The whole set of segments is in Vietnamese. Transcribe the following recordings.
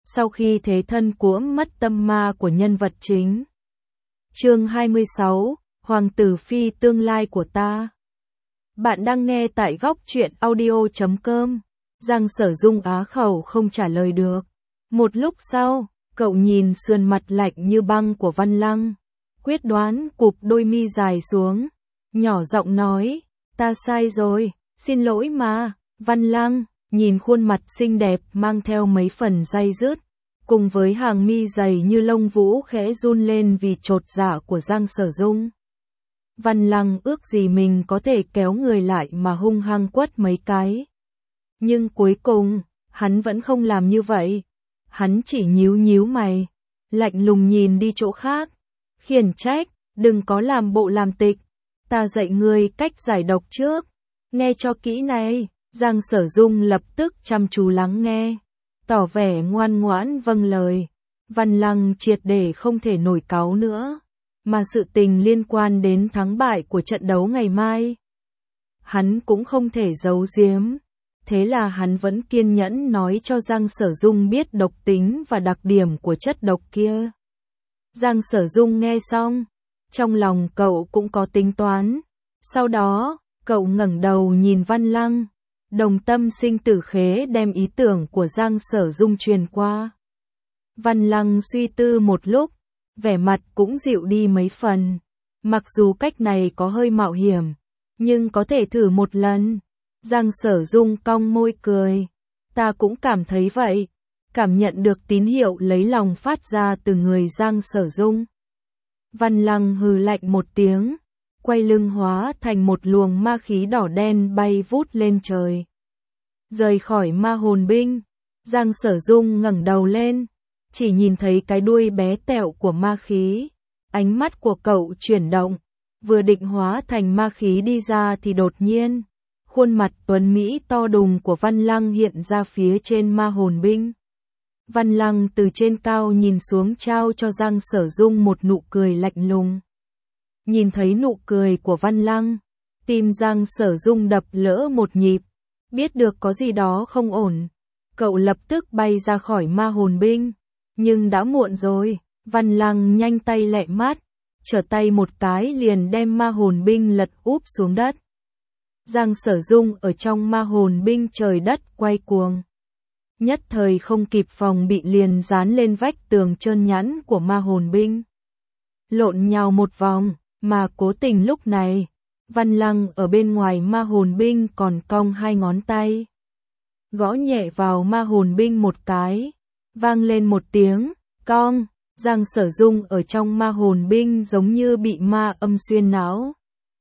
sau khi thế thân cuỗm mất tâm ma của nhân vật chính. Chương 26, Hoàng tử phi tương lai của ta. Bạn đang nghe tại góc truyện audio.com. Giang Sở Dung á khẩu không trả lời được. Một lúc sau, cậu nhìn sườn mặt lạnh như băng của Văn Lăng, quyết đoán cụp đôi mi dài xuống, nhỏ giọng nói, ta sai rồi, xin lỗi mà. Văn Lăng nhìn khuôn mặt xinh đẹp mang theo mấy phần day dứt, cùng với hàng mi dày như lông vũ khẽ run lên vì chột dạ của Giang Sở Dung. Văn Lăng ước gì mình có thể kéo người lại mà hung hăng quất mấy cái. Nhưng cuối cùng, hắn vẫn không làm như vậy. Hắn chỉ nhíu nhíu mày, lạnh lùng nhìn đi chỗ khác, khiển trách, đừng có làm bộ làm tịch, ta dạy ngươi cách giải độc trước, nghe cho kỹ này. Giang Sở Dung lập tức chăm chú lắng nghe, tỏ vẻ ngoan ngoãn vâng lời. Văn Lăng triệt để không thể nổi cáu nữa, mà sự tình liên quan đến thắng bại của trận đấu ngày mai. Hắn cũng không thể giấu giếm, thế là hắn vẫn kiên nhẫn nói cho Giang Sở Dung biết độc tính và đặc điểm của chất độc kia. Giang Sở Dung nghe xong, trong lòng cậu cũng có tính toán, sau đó, cậu ngẩng đầu nhìn Văn Lăng, đồng tâm sinh tử khế đem ý tưởng của Giang Sở Dung truyền qua. Văn Lăng suy tư một lúc, vẻ mặt cũng dịu đi mấy phần, mặc dù cách này có hơi mạo hiểm, nhưng có thể thử một lần. Giang Sở Dung cong môi cười, ta cũng cảm thấy vậy, cảm nhận được tín hiệu lấy lòng phát ra từ người Giang Sở Dung. Văn Lăng hừ lạnh một tiếng, quay lưng hóa thành một luồng ma khí đỏ đen bay vút lên trời. Rời khỏi ma hồn binh, Giang Sở Dung ngẩng đầu lên, chỉ nhìn thấy cái đuôi bé tẹo của ma khí. Ánh mắt của cậu chuyển động, vừa định hóa thành ma khí đi ra thì đột nhiên, khuôn mặt tuấn mỹ to đùng của Văn Lăng hiện ra phía trên ma hồn binh. Văn Lăng từ trên cao nhìn xuống trao cho Giang Sở Dung một nụ cười lạnh lùng. Nhìn thấy nụ cười của Văn Lăng, tim Giang Sở Dung đập lỡ một nhịp, biết được có gì đó không ổn. Cậu lập tức bay ra khỏi ma hồn binh, nhưng đã muộn rồi. Văn Lăng nhanh tay lẹ mắt, trở tay một cái liền đem ma hồn binh lật úp xuống đất. Giang Sở Dung ở trong ma hồn binh trời đất quay cuồng, nhất thời không kịp phòng bị liền dán lên vách tường trơn nhẵn của ma hồn binh. Lộn nhào một vòng, mà cố tình lúc này, Văn Lăng ở bên ngoài ma hồn binh còn cong hai ngón tay, gõ nhẹ vào ma hồn binh một cái, vang lên một tiếng, cong. Giang Sở Dung ở trong ma hồn binh giống như bị ma âm xuyên não.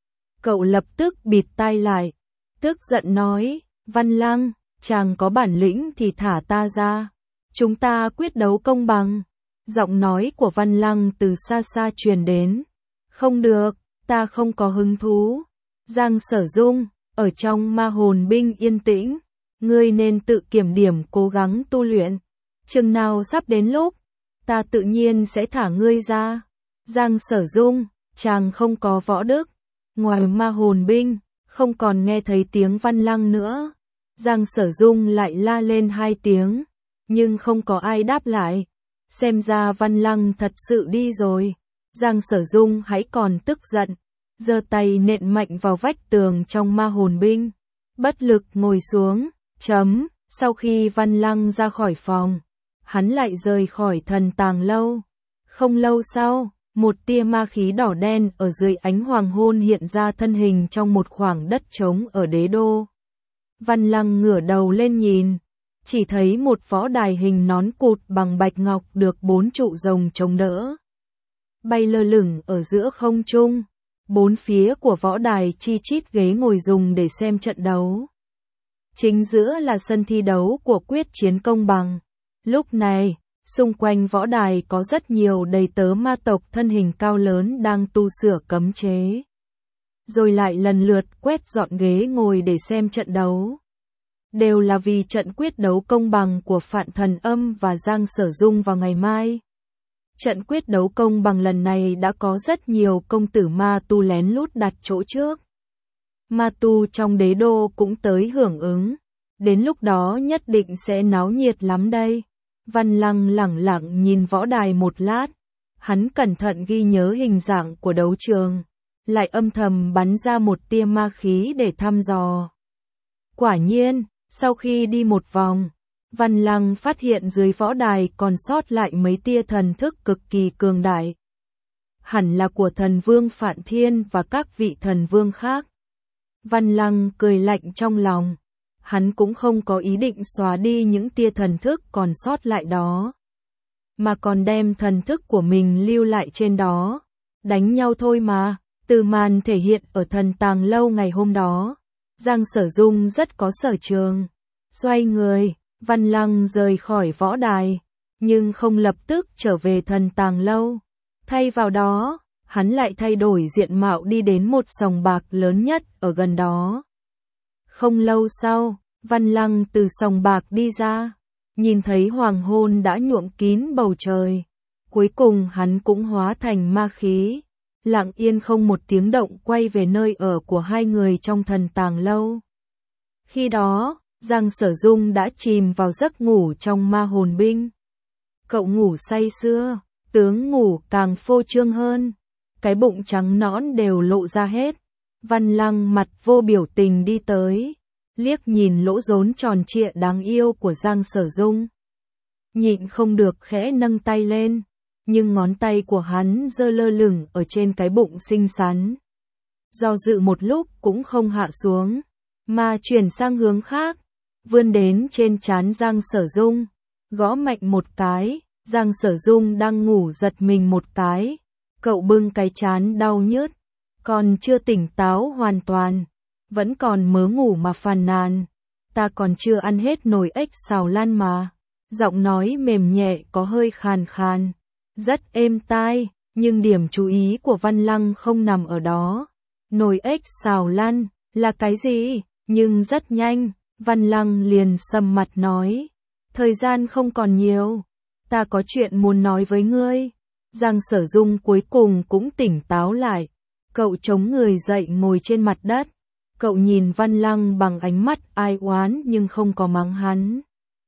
Cậu lập tức bịt tai lại, tức giận nói, Văn Lăng, chàng có bản lĩnh thì thả ta ra, chúng ta quyết đấu công bằng. Giọng nói của Văn Lăng từ xa xa truyền đến, không được, ta không có hứng thú. Giang Sở Dung, ở trong ma hồn binh yên tĩnh, ngươi nên tự kiểm điểm cố gắng tu luyện, chừng nào sắp đến lúc, ta tự nhiên sẽ thả ngươi ra. Giang Sở Dung, chàng không có võ đức. Ngoài ma hồn binh, không còn nghe thấy tiếng Văn Lăng nữa. Giang Sở Dung lại la lên hai tiếng, nhưng không có ai đáp lại. Xem ra Văn Lăng thật sự đi rồi. Giang Sở Dung hãy còn tức giận, giơ tay nện mạnh vào vách tường trong ma hồn binh. Bất lực ngồi xuống, sau khi Văn Lăng ra khỏi phòng, hắn lại rời khỏi thần tàng lâu. Không lâu sau, một tia ma khí đỏ đen ở dưới ánh hoàng hôn hiện ra thân hình trong một khoảng đất trống ở đế đô. Văn Lăng ngửa đầu lên nhìn, chỉ thấy một võ đài hình nón cụt bằng bạch ngọc được 4 trụ rồng chống đỡ, bay lơ lửng ở giữa không trung. Bốn phía của võ đài chi chít ghế ngồi dùng để xem trận đấu. Chính giữa là sân thi đấu của quyết chiến công bằng. Lúc này, xung quanh võ đài có rất nhiều đầy tớ ma tộc thân hình cao lớn đang tu sửa cấm chế, rồi lại lần lượt quét dọn ghế ngồi để xem trận đấu. Đều là vì trận quyết đấu công bằng của Phạn Thần Âm và Giang Sở Dung vào ngày mai. Trận quyết đấu công bằng lần này đã có rất nhiều công tử ma tu lén lút đặt chỗ trước. Ma tu trong đế đô cũng tới hưởng ứng. Đến lúc đó nhất định sẽ náo nhiệt lắm đây. Văn Lăng lẳng lặng nhìn võ đài một lát, hắn cẩn thận ghi nhớ hình dạng của đấu trường, lại âm thầm bắn ra một tia ma khí để thăm dò. Quả nhiên, sau khi đi một vòng, Văn Lăng phát hiện dưới võ đài còn sót lại mấy tia thần thức cực kỳ cường đại. Hẳn là của thần vương Phạn Thiên và các vị thần vương khác. Văn Lăng cười lạnh trong lòng, hắn cũng không có ý định xóa đi những tia thần thức còn sót lại đó, mà còn đem thần thức của mình lưu lại trên đó. Đánh nhau thôi mà. Từ màn thể hiện ở Thần Tàng Lâu ngày hôm đó, Giang Sở Dung rất có sở trường. Xoay người, Văn Lăng rời khỏi võ đài, nhưng không lập tức trở về Thần Tàng Lâu. Thay vào đó, hắn lại thay đổi diện mạo đi đến một sòng bạc lớn nhất ở gần đó. Không lâu sau, Văn Lăng từ sòng bạc đi ra, nhìn thấy hoàng hôn đã nhuộm kín bầu trời. Cuối cùng hắn cũng hóa thành ma khí, lặng yên không một tiếng động quay về nơi ở của hai người trong Thần Tàng Lâu. Khi đó, Giang Sở Dung đã chìm vào giấc ngủ trong ma hồn binh. Cậu ngủ say sưa, tướng ngủ càng phô trương hơn, cái bụng trắng nõn đều lộ ra hết. Văn Lăng mặt vô biểu tình đi tới, liếc nhìn lỗ rốn tròn trịa đáng yêu của Giang Sở Dung. Nhịn không được khẽ nâng tay lên, nhưng ngón tay của hắn giơ lơ lửng ở trên cái bụng xinh xắn. Do dự một lúc cũng không hạ xuống, mà chuyển sang hướng khác, vươn đến trên trán Giang Sở Dung, gõ mạnh một cái. Giang Sở Dung đang ngủ giật mình một cái, cậu bưng cái trán đau nhức, còn chưa tỉnh táo hoàn toàn, vẫn còn mớ ngủ mà phàn nàn. Ta còn chưa ăn hết nồi ếch xào lan mà. Giọng nói mềm nhẹ có hơi khàn khàn, rất êm tai, nhưng điểm chú ý của Văn Lăng không nằm ở đó. Nồi ếch xào lan là cái gì? Nhưng rất nhanh, Văn Lăng liền sầm mặt nói, thời gian không còn nhiều, ta có chuyện muốn nói với ngươi. Giang Sở Dung cuối cùng cũng tỉnh táo lại, cậu chống người dậy ngồi trên mặt đất, cậu nhìn Văn Lăng bằng ánh mắt ai oán nhưng không có mắng hắn.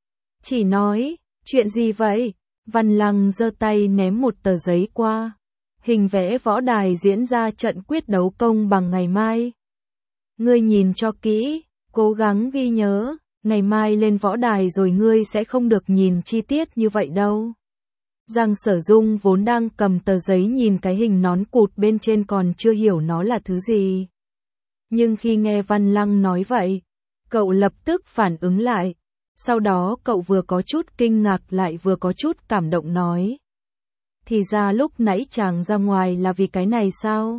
Chỉ nói, chuyện gì vậy? Văn Lăng giơ tay ném một tờ giấy qua, hình vẽ võ đài diễn ra trận quyết đấu công bằng ngày mai. Ngươi nhìn cho kỹ, cố gắng ghi nhớ, ngày mai lên võ đài rồi ngươi sẽ không được nhìn chi tiết như vậy đâu. Giang Sở Dung vốn đang cầm tờ giấy nhìn cái hình nón cụt bên trên còn chưa hiểu nó là thứ gì. Nhưng khi nghe Văn Lăng nói vậy, cậu lập tức phản ứng lại. Sau đó cậu vừa có chút kinh ngạc lại vừa có chút cảm động nói. Thì ra lúc nãy chàng ra ngoài là vì cái này sao?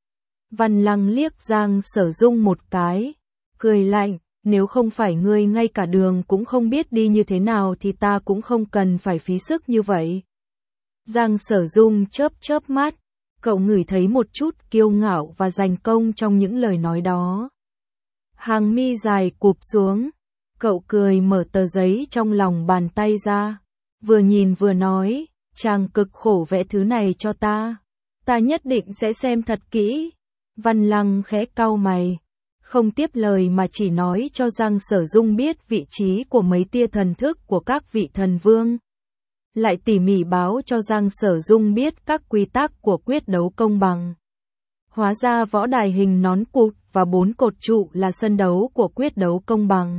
Văn Lăng liếc Giang Sở Dung một cái, cười lạnh, nếu không phải ngươi ngay cả đường cũng không biết đi như thế nào thì ta cũng không cần phải phí sức như vậy. Giang Sở Dung chớp chớp mắt, cậu ngửi thấy một chút kiêu ngạo và giành công trong những lời nói đó. Hàng mi dài cụp xuống, cậu cười mở tờ giấy trong lòng bàn tay ra, vừa nhìn vừa nói, chàng cực khổ vẽ thứ này cho ta nhất định sẽ xem thật kỹ. Văn Lăng khẽ cau mày, không tiếp lời mà chỉ nói cho Giang Sở Dung biết vị trí của mấy tia thần thức của các vị thần vương. Lại tỉ mỉ báo cho Giang Sở Dung biết các quy tắc của quyết đấu công bằng. Hóa ra võ đài hình nón cụt và 4 cột trụ là sân đấu của quyết đấu công bằng.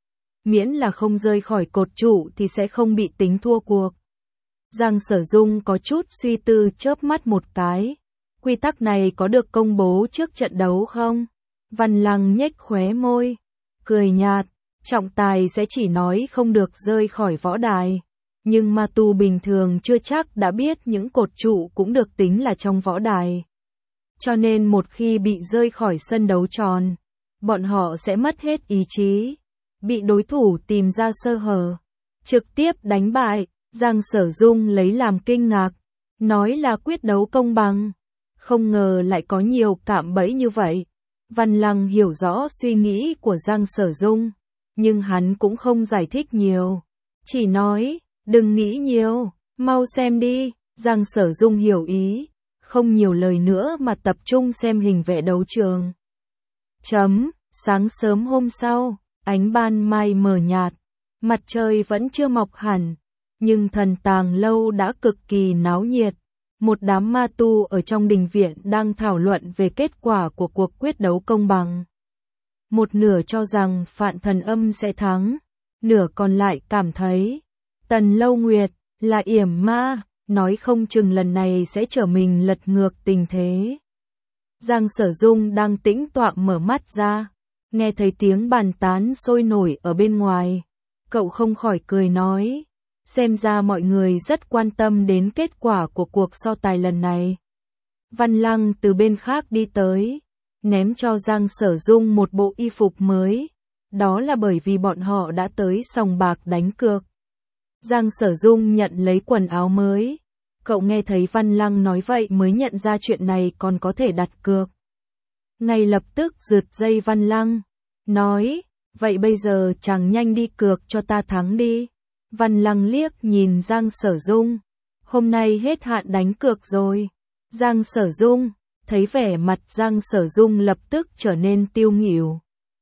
Miễn là không rơi khỏi cột trụ thì sẽ không bị tính thua cuộc. Giang Sở Dung có chút suy tư chớp mắt một cái. Quy tắc này có được công bố trước trận đấu không? Văn Lăng nhếch khóe môi, cười nhạt, trọng tài sẽ chỉ nói không được rơi khỏi võ đài. Nhưng ma tu bình thường chưa chắc đã biết những cột trụ cũng được tính là trong võ đài. Cho nên một khi bị rơi khỏi sân đấu tròn, bọn họ sẽ mất hết ý chí, bị đối thủ tìm ra sơ hở, trực tiếp đánh bại. Giang Sở Dung lấy làm kinh ngạc, nói là quyết đấu công bằng, không ngờ lại có nhiều cạm bẫy như vậy. Văn Lăng hiểu rõ suy nghĩ của Giang Sở Dung, nhưng hắn cũng không giải thích nhiều, chỉ nói, đừng nghĩ nhiều, mau xem đi. Giang Sở Dung hiểu ý, không nhiều lời nữa mà tập trung xem hình vẽ đấu trường. Sáng sớm hôm sau, ánh ban mai mờ nhạt, mặt trời vẫn chưa mọc hẳn, nhưng thần tàng lâu đã cực kỳ náo nhiệt. Một đám ma tu ở trong đình viện đang thảo luận về kết quả của cuộc quyết đấu công bằng. Một nửa cho rằng Phạn Thần Âm sẽ thắng, nửa còn lại cảm thấy Tần Lâu Nguyệt là yểm ma, nói không chừng lần này sẽ trở mình lật ngược tình thế. Giang Sở Dung đang tĩnh tọa mở mắt ra, nghe thấy tiếng bàn tán sôi nổi ở bên ngoài. Cậu không khỏi cười nói, xem ra mọi người rất quan tâm đến kết quả của cuộc so tài lần này. Văn Lăng từ bên khác đi tới, ném cho Giang Sở Dung một bộ y phục mới. Đó là bởi vì bọn họ đã tới sòng bạc đánh cược. Giang Sở Dung nhận lấy quần áo mới. Cậu nghe thấy Văn Lăng nói vậy mới nhận ra chuyện này còn có thể đặt cược. Ngay lập tức rượt dây Văn Lăng, nói, vậy bây giờ chàng nhanh đi cược cho ta thắng đi. Văn Lăng liếc nhìn Giang Sở Dung, hôm nay hết hạn đánh cược rồi. Giang Sở Dung, thấy vẻ mặt Giang Sở Dung lập tức trở nên tiêu nghỉu.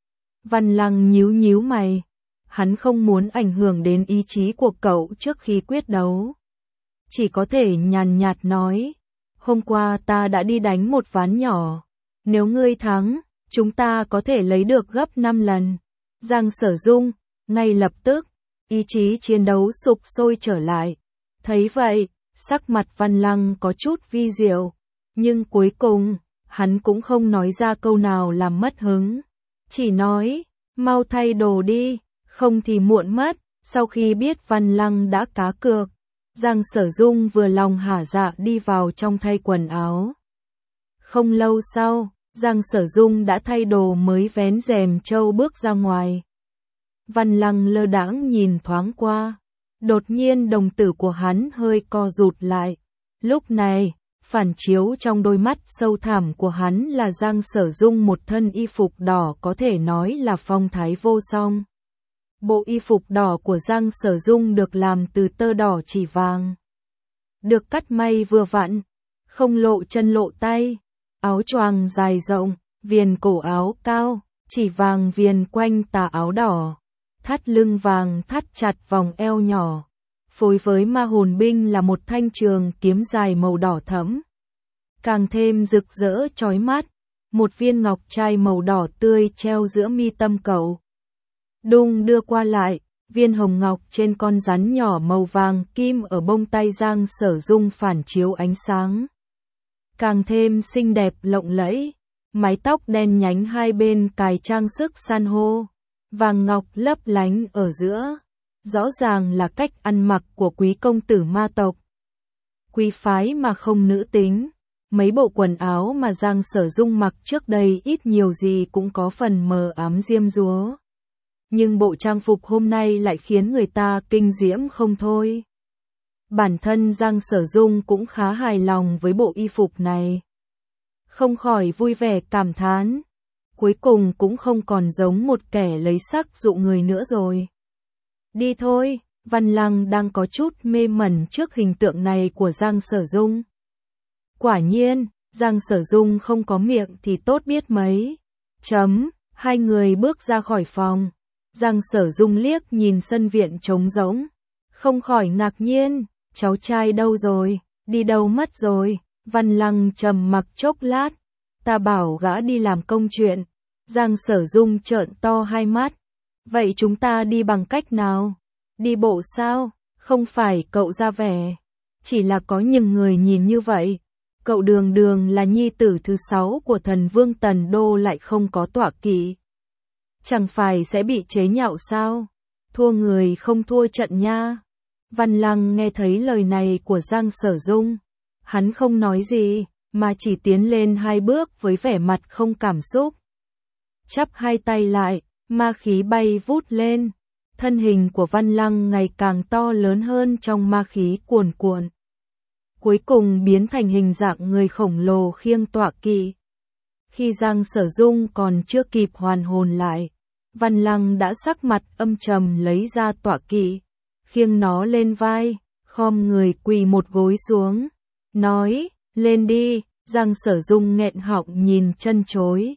Văn Lăng nhíu nhíu mày, hắn không muốn ảnh hưởng đến ý chí của cậu trước khi quyết đấu. Chỉ có thể nhàn nhạt nói, hôm qua ta đã đi đánh một ván nhỏ, nếu ngươi thắng, chúng ta có thể lấy được gấp 5 lần. Giang Sở Dung, ngay lập tức, ý chí chiến đấu sục sôi trở lại. Thấy vậy, sắc mặt Văn Lăng có chút vi diệu, nhưng cuối cùng, hắn cũng không nói ra câu nào làm mất hứng. Chỉ nói, mau thay đồ đi, không thì muộn mất. Sau khi biết Văn Lăng đã cá cược, Giang Sở Dung vừa lòng hả dạ đi vào trong thay quần áo. Không lâu sau, Giang Sở Dung đã thay đồ mới vén rèm trâu bước ra ngoài. Văn Lăng lơ đãng nhìn thoáng qua, đột nhiên đồng tử của hắn hơi co rụt lại. Lúc này, phản chiếu trong đôi mắt sâu thẳm của hắn là Giang Sở Dung một thân y phục đỏ có thể nói là phong thái vô song. Bộ y phục đỏ của Giang Sở Dung được làm từ tơ đỏ chỉ vàng. Được cắt may vừa vặn, không lộ chân lộ tay. Áo choàng dài rộng, viền cổ áo cao, chỉ vàng viền quanh tà áo đỏ. Thắt lưng vàng thắt chặt vòng eo nhỏ. Phối với ma hồn binh là một thanh trường kiếm dài màu đỏ thẫm. Càng thêm rực rỡ chói mắt, một viên ngọc trai màu đỏ tươi treo giữa mi tâm cậu. Đung đưa qua lại, viên hồng ngọc trên con rắn nhỏ màu vàng kim ở bông tay Giang Sở Dung phản chiếu ánh sáng. Càng thêm xinh đẹp lộng lẫy, mái tóc đen nhánh hai bên cài trang sức san hô, vàng ngọc lấp lánh ở giữa. Rõ ràng là cách ăn mặc của quý công tử ma tộc. Quý phái mà không nữ tính, mấy bộ quần áo mà Giang Sở Dung mặc trước đây ít nhiều gì cũng có phần mờ ám diêm dúa. Nhưng bộ trang phục hôm nay lại khiến người ta kinh diễm không thôi. Bản thân Giang Sở Dung cũng khá hài lòng với bộ y phục này. Không khỏi vui vẻ cảm thán. Cuối cùng cũng không còn giống một kẻ lấy sắc dụ người nữa rồi. Đi thôi, Văn Lăng đang có chút mê mẩn trước hình tượng này của Giang Sở Dung. Quả nhiên, Giang Sở Dung không có miệng thì tốt biết mấy. Hai người bước ra khỏi phòng. Giang Sở Dung liếc nhìn sân viện trống rỗng. Không khỏi ngạc nhiên, cháu trai đâu rồi, đi đâu mất rồi. Văn Lăng trầm mặc chốc lát. Ta bảo gã đi làm công chuyện. Giang Sở Dung trợn to hai mắt. Vậy chúng ta đi bằng cách nào? Đi bộ sao? Không phải cậu ra vẻ. Chỉ là có những người nhìn như vậy. Cậu đường đường là nhi tử thứ 6 của thần vương Tần Đô lại không có tọa kỵ. Chẳng phải sẽ bị chế nhạo sao? Thua người không thua trận nha. Văn Lăng nghe thấy lời này của Giang Sở Dung. Hắn không nói gì, mà chỉ tiến lên 2 bước với vẻ mặt không cảm xúc. Chắp hai tay lại, ma khí bay vút lên. Thân hình của Văn Lăng ngày càng to lớn hơn trong ma khí cuồn cuộn. Cuối cùng biến thành hình dạng người khổng lồ khiêng tọa kỵ. Khi Giang Sở Dung còn chưa kịp hoàn hồn lại, Văn Lăng đã sắc mặt âm trầm lấy ra tọa kỵ, khiêng nó lên vai, khom người quỳ một gối xuống, nói, lên đi. Giang Sở Dung nghẹn họng nhìn chân chối.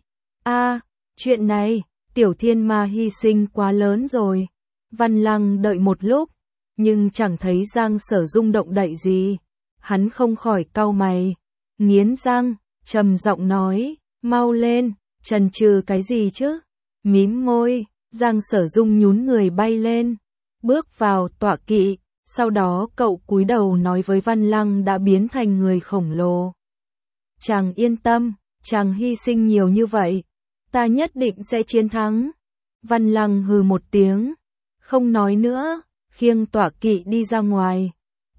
Chuyện này, Tiểu Thiên Ma hy sinh quá lớn rồi. Văn Lăng đợi một lúc, nhưng chẳng thấy Giang Sở Dung động đậy gì. Hắn không khỏi cau mày, nghiến răng, trầm giọng nói, mau lên, chần chừ cái gì chứ? Mím môi, Giang Sở Dung nhún người bay lên, bước vào tọa kỵ, sau đó cậu cúi đầu nói với Văn Lăng đã biến thành người khổng lồ. Chàng yên tâm, chàng hy sinh nhiều như vậy, ta nhất định sẽ chiến thắng. Văn Lăng hừ một tiếng, không nói nữa, khiêng tọa kỵ đi ra ngoài.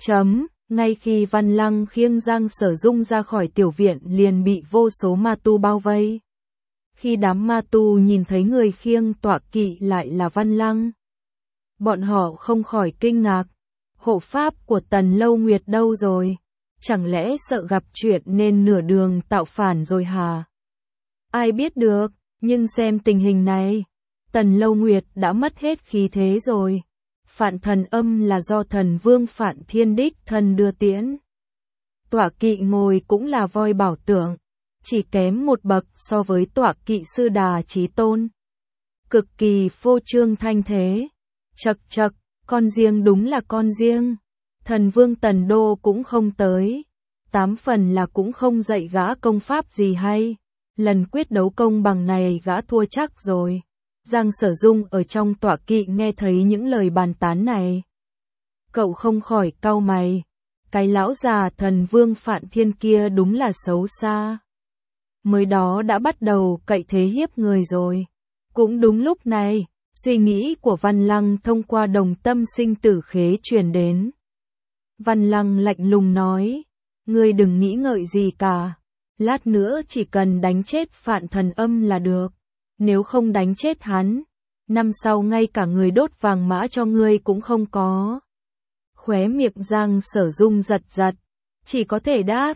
Ngay khi Văn Lăng khiêng Giang Sở Dung ra khỏi tiểu viện liền bị vô số ma tu bao vây. Khi đám ma tu nhìn thấy người khiêng tọa kỵ lại là Văn Lăng, bọn họ không khỏi kinh ngạc. Hộ pháp của Tần Lâu Nguyệt đâu rồi? Chẳng lẽ sợ gặp chuyện nên nửa đường tạo phản rồi hả? Ai biết được, nhưng xem tình hình này, Tần Lâu Nguyệt đã mất hết khí thế rồi. Phạn Thần Âm là do thần vương Phạn Thiên đích thân đưa tiễn. Tọa kỵ ngồi cũng là voi bảo tượng, chỉ kém một bậc so với tọa kỵ sư Đà Chí Tôn. Cực kỳ phô trương thanh thế. Chậc chậc, con riêng đúng là con riêng. Thần vương Tần Đô cũng không tới. 8 phần là cũng không dạy gã công pháp gì hay. Lần quyết đấu công bằng này gã thua chắc rồi. Giang Sở Dung ở trong tọa kỵ nghe thấy những lời bàn tán này. Cậu không khỏi cau mày. Cái lão già thần vương Phạn Thiên kia đúng là xấu xa. Mới đó đã bắt đầu cậy thế hiếp người rồi. Cũng đúng lúc này, suy nghĩ của Văn Lăng thông qua đồng tâm sinh tử khế truyền đến. Văn Lăng lạnh lùng nói, ngươi đừng nghĩ ngợi gì cả. Lát nữa chỉ cần đánh chết Phạn Thần Âm là được. Nếu không đánh chết hắn, năm sau ngay cả người đốt vàng mã cho ngươi cũng không có. Khóe miệng Giang Sở Dung giật giật, chỉ có thể đáp,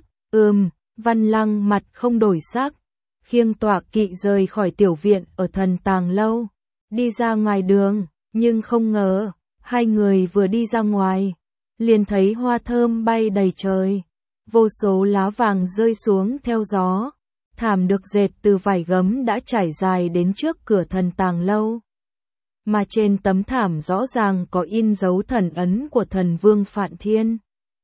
Văn Lăng mặt không đổi sắc, khiêng tọa kỵ rời khỏi tiểu viện ở Thần Tàng Lâu, đi ra ngoài đường, nhưng không ngờ, hai người vừa đi ra ngoài, liền thấy hoa thơm bay đầy trời, vô số lá vàng rơi xuống theo gió. Thảm được dệt từ vải gấm đã trải dài đến trước cửa Thần Tàng Lâu. Mà trên tấm thảm rõ ràng có in dấu thần ấn của thần vương Phạn Thiên.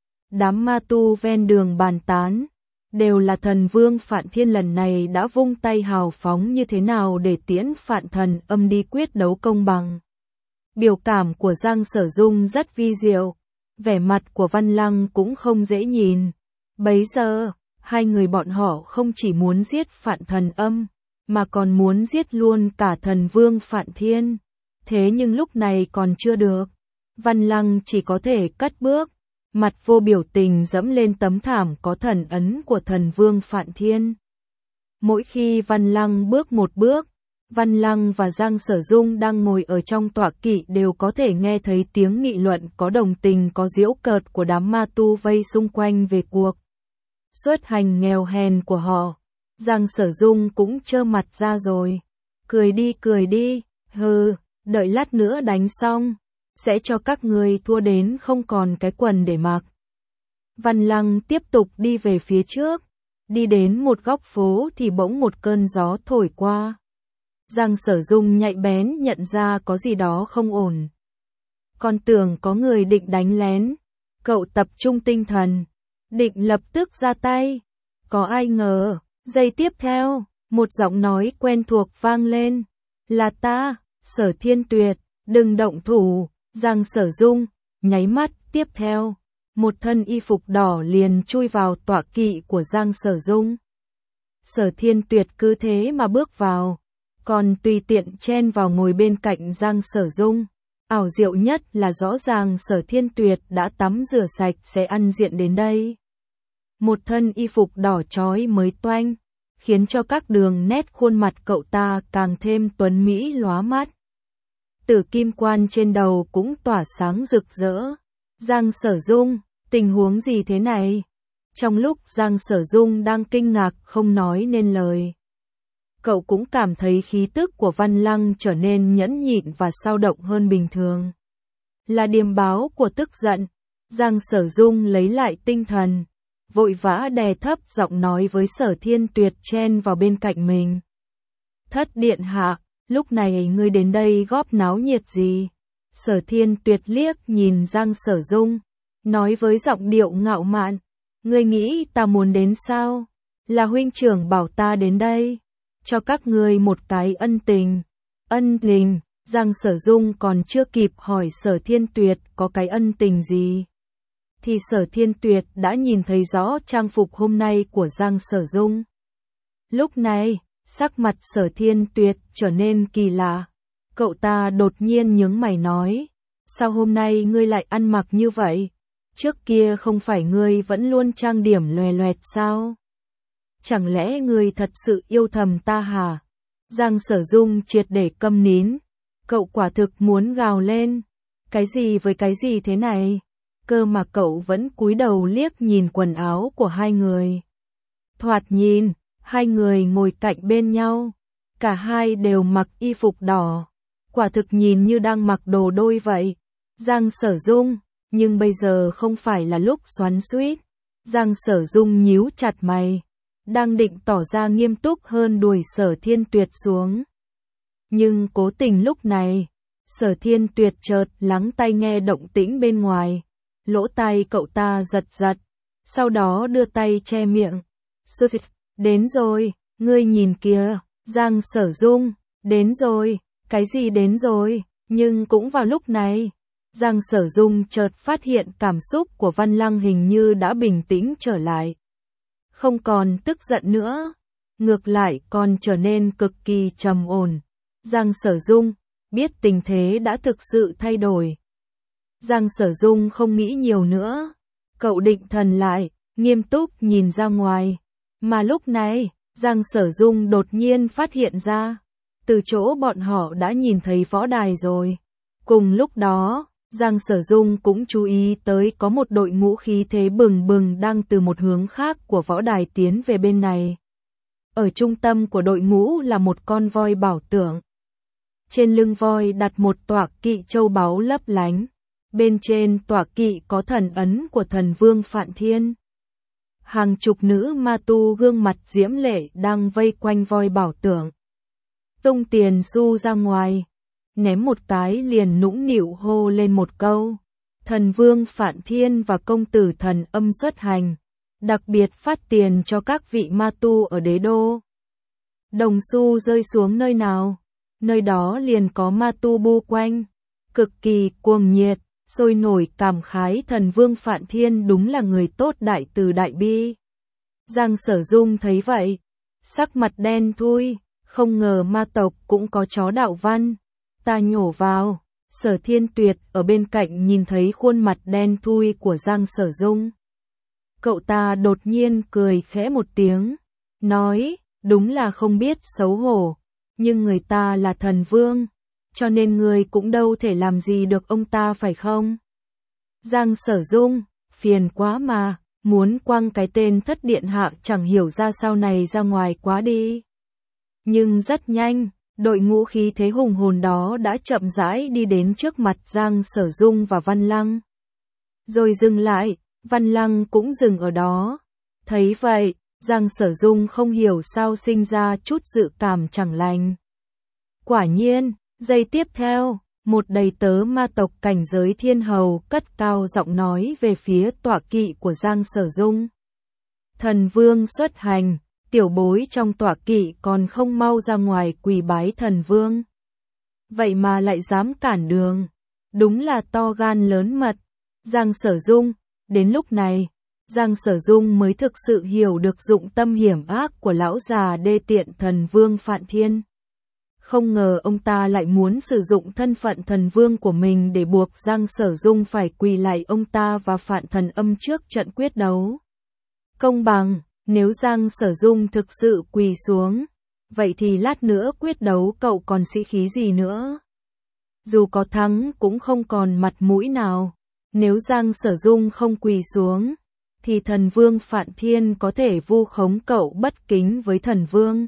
Đám ma tu ven đường bàn tán, đều là thần vương Phạn Thiên lần này đã vung tay hào phóng như thế nào để tiễn Phạn Thần Âm đi quyết đấu công bằng. Biểu cảm của Giang Sở Dung rất vi diệu, vẻ mặt của Văn Lăng cũng không dễ nhìn. Bấy giờ, hai người bọn họ không chỉ muốn giết Phạn Thần Âm, mà còn muốn giết luôn cả thần vương Phạn Thiên. Thế nhưng lúc này còn chưa được. Văn Lăng chỉ có thể cất bước, mặt vô biểu tình dẫm lên tấm thảm có thần ấn của thần vương Phạn Thiên. Mỗi khi Văn Lăng bước một bước, Văn Lăng và Giang Sở Dung đang ngồi ở trong tọa kỵ đều có thể nghe thấy tiếng nghị luận có đồng tình có giễu cợt của đám ma tu vây xung quanh về cuộc xuất hành nghèo hèn của họ. Giang Sở Dung cũng trơ mặt ra rồi. Cười đi, đợi lát nữa đánh xong, sẽ cho các người thua đến không còn cái quần để mặc. Văn Lăng tiếp tục đi về phía trước, đi đến một góc phố thì bỗng một cơn gió thổi qua. Giang Sở Dung nhạy bén nhận ra có gì đó không ổn. Con tưởng có người định đánh lén, cậu tập trung tinh thần, định lập tức ra tay. Có ai ngờ, giây tiếp theo, một giọng nói quen thuộc vang lên. Là ta, Sở Thiên Tuyệt, đừng động thủ. Giang Sở Dung, nháy mắt tiếp theo, một thân y phục đỏ liền chui vào tọa kỵ của Giang Sở Dung. Sở Thiên Tuyệt cứ thế mà bước vào, còn tùy tiện chen vào ngồi bên cạnh Giang Sở Dung. Ảo diệu nhất là rõ ràng Sở Thiên Tuyệt đã tắm rửa sạch sẽ ăn diện đến đây. Một thân y phục đỏ chói mới toanh, khiến cho các đường nét khuôn mặt cậu ta càng thêm tuấn mỹ lóa mắt. Tử kim quan trên đầu cũng tỏa sáng rực rỡ. Giang Sở Dung, tình huống gì thế này? Trong lúc Giang Sở Dung đang kinh ngạc không nói nên lời, cậu cũng cảm thấy khí tức của Văn Lăng trở nên nhẫn nhịn và xao động hơn bình thường. Là điềm báo của tức giận. Giang Sở Dung lấy lại tinh thần, vội vã đè thấp giọng nói với Sở Thiên Tuyệt chen vào bên cạnh mình. Thất điện hạ, lúc này ngươi đến đây góp náo nhiệt gì? Sở Thiên Tuyệt liếc nhìn Giang Sở Dung, nói với giọng điệu ngạo mạn, ngươi nghĩ ta muốn đến sao? Là huynh trưởng bảo ta đến đây, cho các ngươi một cái ân tình. Ân tình? Giang Sở Dung còn chưa kịp hỏi Sở Thiên Tuyệt có cái ân tình gì, thì Sở Thiên Tuyệt đã nhìn thấy rõ trang phục hôm nay của Giang Sở Dung. Lúc này, sắc mặt Sở Thiên Tuyệt trở nên kỳ lạ. Cậu ta đột nhiên nhướng mày nói, sao hôm nay ngươi lại ăn mặc như vậy? Trước kia không phải ngươi vẫn luôn trang điểm loè loẹt sao? Chẳng lẽ ngươi thật sự yêu thầm ta hả? Giang Sở Dung triệt để câm nín. Cậu quả thực muốn gào lên. Cái gì với cái gì thế này? Cơ mà cậu vẫn cúi đầu liếc nhìn quần áo của hai người. Thoạt nhìn, hai người ngồi cạnh bên nhau. Cả hai đều mặc y phục đỏ. Quả thực nhìn như đang mặc đồ đôi vậy. Giang Sở Dung, nhưng bây giờ không phải là lúc xoắn xuýt. Giang Sở Dung nhíu chặt mày, đang định tỏ ra nghiêm túc hơn đuổi Sở Thiên Tuyệt xuống. Nhưng cố tình lúc này, Sở Thiên Tuyệt chợt lắng tai nghe động tĩnh bên ngoài. Lỗ tai cậu ta giật giật, sau đó đưa tay che miệng. Đến rồi, ngươi nhìn kìa. Giang Sở Dung, đến rồi. Cái gì đến rồi? Nhưng cũng vào lúc này, Giang Sở Dung chợt phát hiện cảm xúc của Văn Lăng hình như đã bình tĩnh trở lại. Không còn tức giận nữa, ngược lại còn trở nên cực kỳ trầm ổn. Giang Sở Dung biết tình thế đã thực sự thay đổi. Giang Sở Dung không nghĩ nhiều nữa, cậu định thần lại, nghiêm túc nhìn ra ngoài. Mà lúc này, Giang Sở Dung đột nhiên phát hiện ra, từ chỗ bọn họ đã nhìn thấy võ đài rồi. Cùng lúc đó, Giang Sở Dung cũng chú ý tới có một đội ngũ khí thế bừng bừng đang từ một hướng khác của võ đài tiến về bên này. Ở trung tâm của đội ngũ là một con voi bảo tượng. Trên lưng voi đặt một tọa kỵ châu báu lấp lánh. Bên trên tọa kỵ có thần ấn của thần vương Phạn Thiên. Hàng chục nữ ma tu gương mặt diễm lệ đang vây quanh voi bảo tượng. Tung tiền xu ra ngoài, ném một cái liền nũng nịu hô lên một câu. Thần vương Phạn Thiên và công tử thần âm xuất hành, đặc biệt phát tiền cho các vị ma tu ở đế đô. Đồng xu rơi xuống nơi nào, nơi đó liền có ma tu bu quanh, cực kỳ cuồng nhiệt, sôi nổi cảm khái thần vương Phạn Thiên đúng là người tốt đại từ đại bi. Giang Sở Dung thấy vậy, sắc mặt đen thui, không ngờ ma tộc cũng có chó đạo văn. Ta nhổ vào. Sở Thiên Tuyệt ở bên cạnh nhìn thấy khuôn mặt đen thui của Giang Sở Dung. Cậu ta đột nhiên cười khẽ một tiếng, nói, đúng là không biết xấu hổ, nhưng người ta là thần vương, cho nên người cũng đâu thể làm gì được ông ta phải không? Giang Sở Dung, phiền quá mà, muốn quăng cái tên thất điện hạ chẳng hiểu ra sao này ra ngoài quá đi. Nhưng rất nhanh, đội ngũ khí thế hùng hồn đó đã chậm rãi đi đến trước mặt Giang Sở Dung và Văn Lăng. Rồi dừng lại, Văn Lăng cũng dừng ở đó. Thấy vậy, Giang Sở Dung không hiểu sao sinh ra chút dự cảm chẳng lành. Quả nhiên, giây tiếp theo, một đầy tớ ma tộc cảnh giới thiên hầu cất cao giọng nói về phía tọa kỵ của Giang Sở Dung. Thần vương xuất hành, tiểu bối trong tọa kỵ còn không mau ra ngoài quỳ bái thần vương. Vậy mà lại dám cản đường, đúng là to gan lớn mật. Giang Sở Dung, đến lúc này, Giang Sở Dung mới thực sự hiểu được dụng tâm hiểm ác của lão già đê tiện thần vương Phạn Thiên. Không ngờ ông ta lại muốn sử dụng thân phận thần vương của mình để buộc Giang Sở Dung phải quỳ lại ông ta và Phạn Thần Âm trước trận quyết đấu. Công bằng, nếu Giang Sở Dung thực sự quỳ xuống, vậy thì lát nữa quyết đấu cậu còn sĩ khí gì nữa? Dù có thắng cũng không còn mặt mũi nào. Nếu Giang Sở Dung không quỳ xuống, thì thần vương Phạn Thiên có thể vu khống cậu bất kính với thần vương.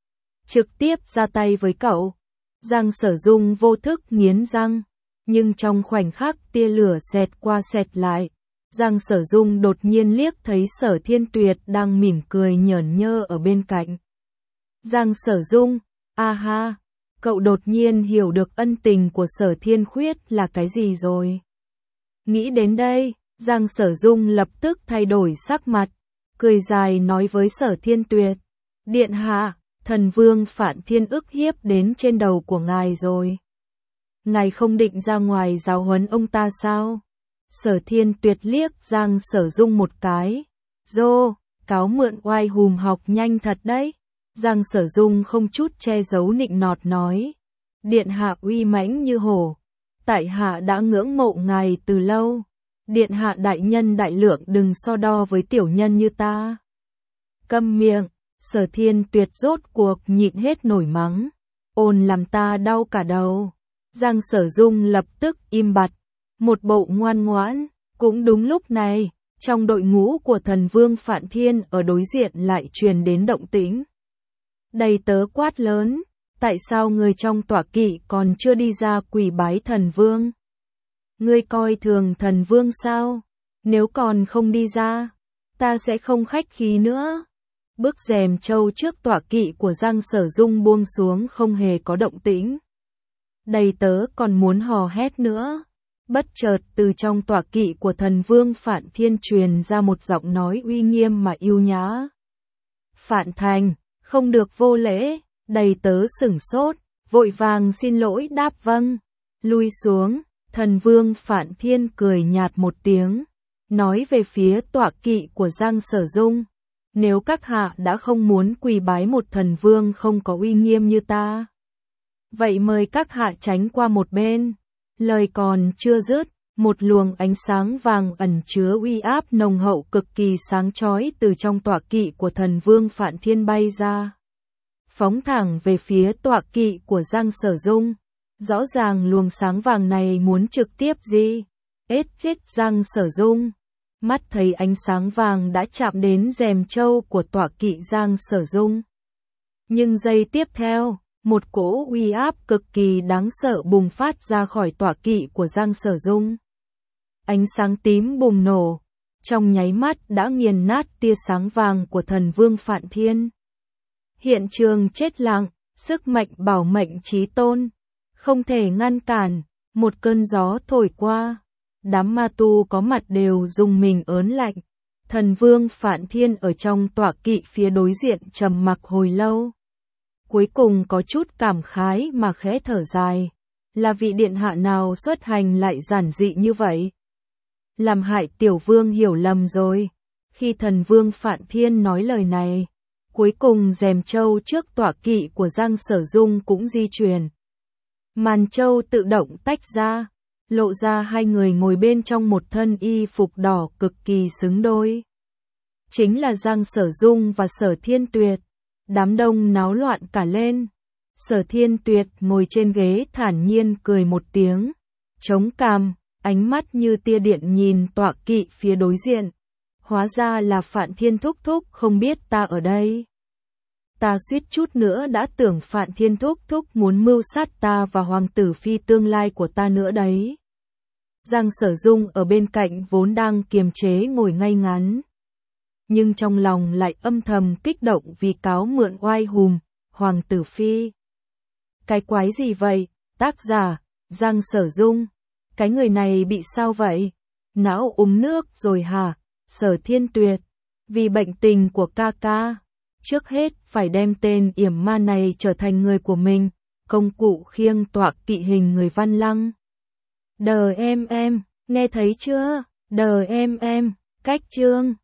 Trực tiếp ra tay với cậu. Giang Sở Dung vô thức nghiến răng, nhưng trong khoảnh khắc tia lửa xẹt qua xẹt lại, Giang Sở Dung đột nhiên liếc thấy Sở Thiên Tuyệt đang mỉm cười nhởn nhơ ở bên cạnh. Giang Sở Dung, a ha, cậu đột nhiên hiểu được ân tình của Sở Thiên Khuyết là cái gì rồi. Nghĩ đến đây, Giang Sở Dung lập tức thay đổi sắc mặt, cười dài nói với Sở Thiên Tuyệt, điện hạ, thần vương Phạn Thiên ức hiếp đến trên đầu của ngài rồi. Ngài không định ra ngoài giáo huấn ông ta sao? Sở Thiên Tuyệt liếc Giang Sở Dung một cái, dô, cáo mượn oai hùm học nhanh thật đấy. Giang Sở Dung không chút che giấu nịnh nọt nói, điện hạ uy mãnh như hổ, tại hạ đã ngưỡng mộ ngài từ lâu, điện hạ đại nhân đại lượng đừng so đo với tiểu nhân như ta. Câm miệng, Sở Thiên Tuyệt rốt cuộc nhịn hết nổi mắng, ồn làm ta đau cả đầu. Giang Sở Dung lập tức im bặt, một bộ ngoan ngoãn. Cũng đúng lúc này, trong đội ngũ của thần vương Phạn Thiên ở đối diện lại truyền đến động tĩnh. Đầy tớ quát lớn, tại sao người trong tọa kỵ còn chưa đi ra quỳ bái thần vương? Ngươi coi thường thần vương sao? Nếu còn không đi ra, ta sẽ không khách khí nữa. Bức rèm châu trước tọa kỵ của Giang Sở Dung buông xuống không hề có động tĩnh. Đầy tớ còn muốn hò hét nữa. Bất chợt từ trong tọa kỵ của thần vương Phạn Thiên truyền ra một giọng nói uy nghiêm mà yêu nhã. Phạn Thành, không được vô lễ. Đầy tớ sửng sốt, vội vàng xin lỗi đáp vâng. Lui xuống, thần vương Phạn Thiên cười nhạt một tiếng, nói về phía tọa kỵ của Giang Sở Dung. Nếu các hạ đã không muốn quỳ bái một thần vương không có uy nghiêm như ta, vậy mời các hạ tránh qua một bên. Lời còn chưa dứt, một luồng ánh sáng vàng ẩn chứa uy áp nồng hậu cực kỳ sáng chói từ trong tọa kỵ của thần vương Phạn Thiên bay ra, phóng thẳng về phía tọa kỵ của Giang Sở Dung. Rõ ràng luồng sáng vàng này muốn trực tiếp chết Giang Sở Dung. Mắt thấy ánh sáng vàng đã chạm đến rèm châu của tọa kỵ Giang Sở Dung. Nhưng giây tiếp theo, một cỗ uy áp cực kỳ đáng sợ bùng phát ra khỏi tọa kỵ của Giang Sở Dung. Ánh sáng tím bùng nổ, trong nháy mắt đã nghiền nát tia sáng vàng của thần vương Phạn Thiên. Hiện trường chết lặng, sức mạnh bảo mệnh chí tôn, không thể ngăn cản. Một cơn gió thổi qua, đám ma tu có mặt đều rùng mình ớn lạnh. Thần vương Phạn Thiên ở trong tọa kỵ phía đối diện trầm mặc hồi lâu. Cuối cùng có chút cảm khái mà khẽ thở dài. Là vị điện hạ nào xuất hành lại giản dị như vậy? Làm hại tiểu vương hiểu lầm rồi. Khi thần vương Phạn Thiên nói lời này, cuối cùng rèm châu trước tọa kỵ của Giang Sở Dung cũng di chuyển. Màn châu tự động tách ra, lộ ra hai người ngồi bên trong một thân y phục đỏ cực kỳ xứng đôi. Chính là Giang Sở Dung và Sở Thiên Tuyệt. Đám đông náo loạn cả lên. Sở Thiên Tuyệt ngồi trên ghế thản nhiên cười một tiếng, chống cằm, ánh mắt như tia điện nhìn tọa kỵ phía đối diện. Hóa ra là Phạn Thiên thúc thúc không biết ta ở đây. Ta suýt chút nữa đã tưởng Phạn Thiên thúc thúc muốn mưu sát ta và hoàng tử phi tương lai của ta nữa đấy. Giang Sở Dung ở bên cạnh vốn đang kiềm chế ngồi ngay ngắn, nhưng trong lòng lại âm thầm kích động vì cáo mượn oai hùm, hoàng tử phi. Cái quái gì vậy? Tác giả, Giang Sở Dung. Cái người này bị sao vậy? Não uống nước rồi hả? Sở Thiên Tuyệt. Vì bệnh tình của ca ca, trước hết phải đem tên yểm ma này trở thành người của mình, công cụ khiêng tọa kỵ hình người Văn Lăng. Đờ em, nghe thấy chưa? Đờ em, cách chương.